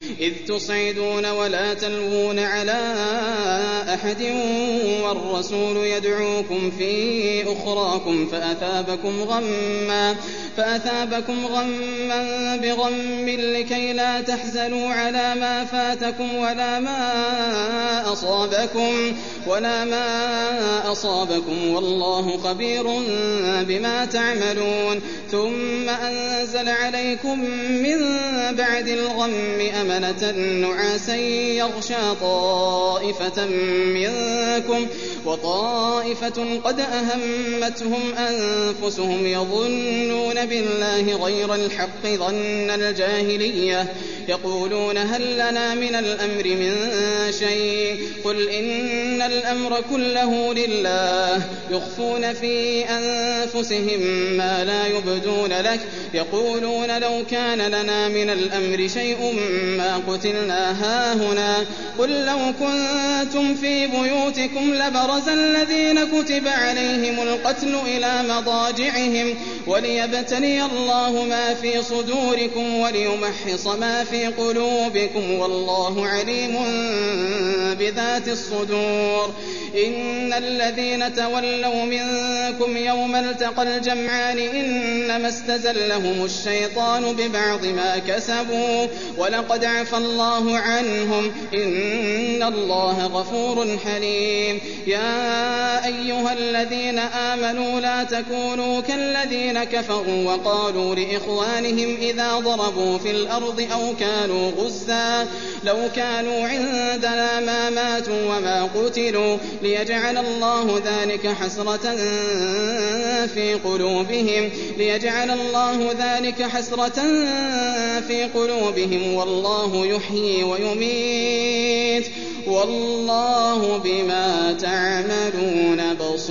إذ تصعدون ولا تلوون على أحد والرسول يدعوكم في أخراكم فأثابكم غما بغم لكي لا تحزنوا على ما فاتكم ولا ما أصابكم والله خبير بما تعملون ثم أنزل عليكم من بعد الغم أمنة نعاسا يغشى طائفة منكم وطائفة قد أهمتهم أنفسهم يظنون بالله غير الحق ظن الجاهلية يقولون هل لنا من الأمر من شيء قل إن الأمر كله لله يخفون في أنفسهم ما لا يبدون لك يقولون لو كان لنا من الأمر شيء ما قتلنا هاهنا قل لو كنتم في بيوتكم لبرز الذين كتب عليهم القتل إلى مضاجعهم وليبتلي الله ما في صدوركم وليمحص ما في قلوبكم والله عليم بذات الصدور إن الذين تولوا منكم يوم التقى الجمعان إنما استزلهم الشيطان ببعض ما كسبوا ولقد عفى الله عنهم إن الله غفور حليم يا أيها الذين آمنوا لا تكونوا كالذين كفروا وقالوا لإخوانهم إذا ضربوا في الأرض أو كانوا غزا لو كانوا عندنا ما ماتوا وما قتلوا ليجعل الله ذلك حسرة في قلوبهم والله يحيي ويميت والله بما تعملون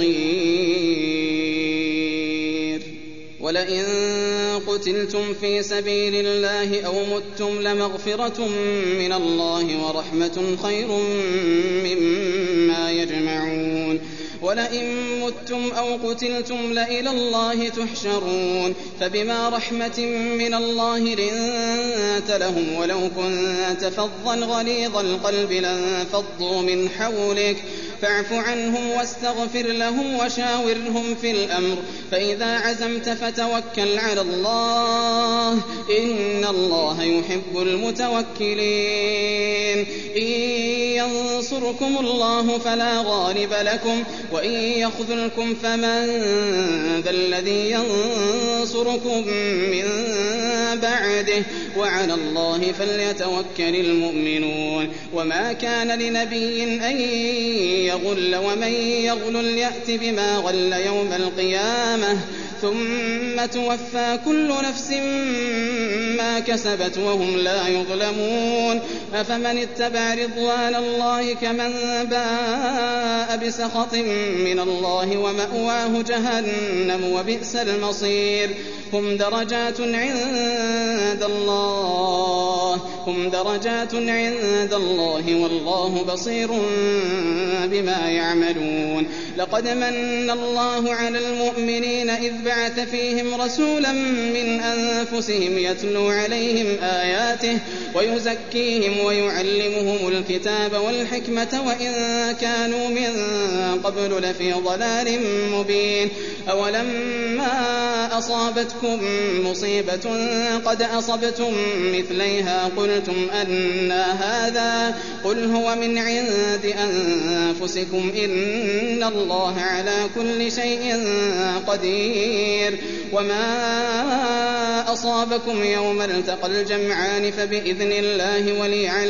بصير ولئن قتلتم في سبيل الله أو متم لمغفرة من الله ورحمة خير مما يجمعون ولئن متم أو قتلتم لإلى الله تحشرون فبما رحمة من الله لنت لهم ولو كنت فظا غليظ القلب لانفضوا من حولك فاعف عنهم واستغفر لهم وشاورهم في الأمر فإذا عزمت فتوكل على الله إن الله يحب المتوكلين إن ينصركم الله فلا غالب لكم وإن يخذلكم فمن ذا الذي ينصركم من بعده وعلى الله فليتوكل المؤمنون وما كان لنبي أن يغل ومن يغل يأت بما غل يوم القيامة ثم توفى كل نفس ما كسبت وهم لا يظلمون أفمن اتبع رضوان الله كمن باء بسخط من الله ومأواه جهنم وبئس المصير هم درجات عند الله والله بصير بما يعملون لقد من الله على المؤمنين إذ بعث فيهم رسولا من أنفسهم يتلو عليهم آياته ويزكيهم ويعلمهم الكتاب والحكمة وإن كانوا من قبل لفي ضلال مبين أولما أصابتكم مصيبة قد أصبتم مثليها قلتم أنى هذا قل هو من عند أنفسكم إن الله على كل شيء قدير وما أصابكم يوم التقى الجمعان فبإذن الله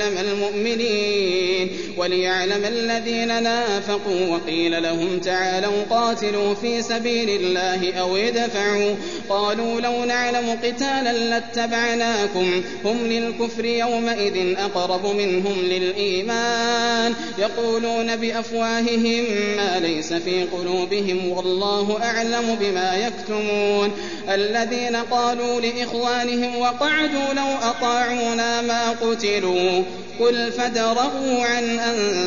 وليعلم الذين نافقوا وقيل لهم تعالوا قاتلوا في سبيل الله أو ادفعوا قالوا لو نعلم قتالا لاتبعناكم هم للكفر يومئذ أقرب منهم للإيمان يقولون بأفواههم ما ليس في قلوبهم والله أعلم بما يكتمون الذين قالوا لإخوانهم وقعدوا لو أطاعونا ما قتلوا قل فادرءوا عن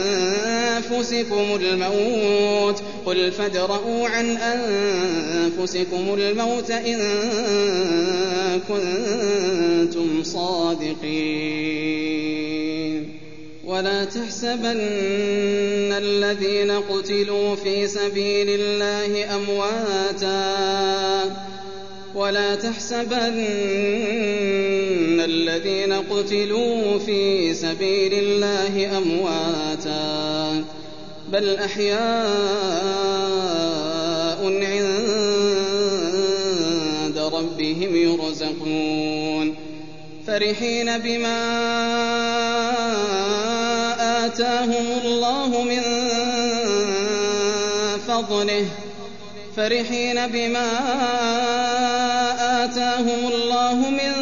أنفسكم الموت إن كنتم صادقين. ولا تحسبن الذين قتلوا في سبيل الله أمواتا بل أحياء عند ربهم يرزقون فرحين بما آتاهم الله من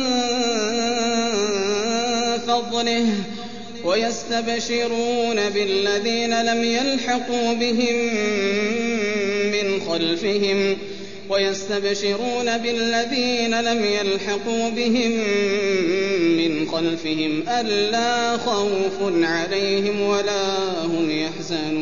فضله ويستبشرون بالذين لم يلحقوا بهم من خلفهم ألا خوف عليهم ولا هم يحزنون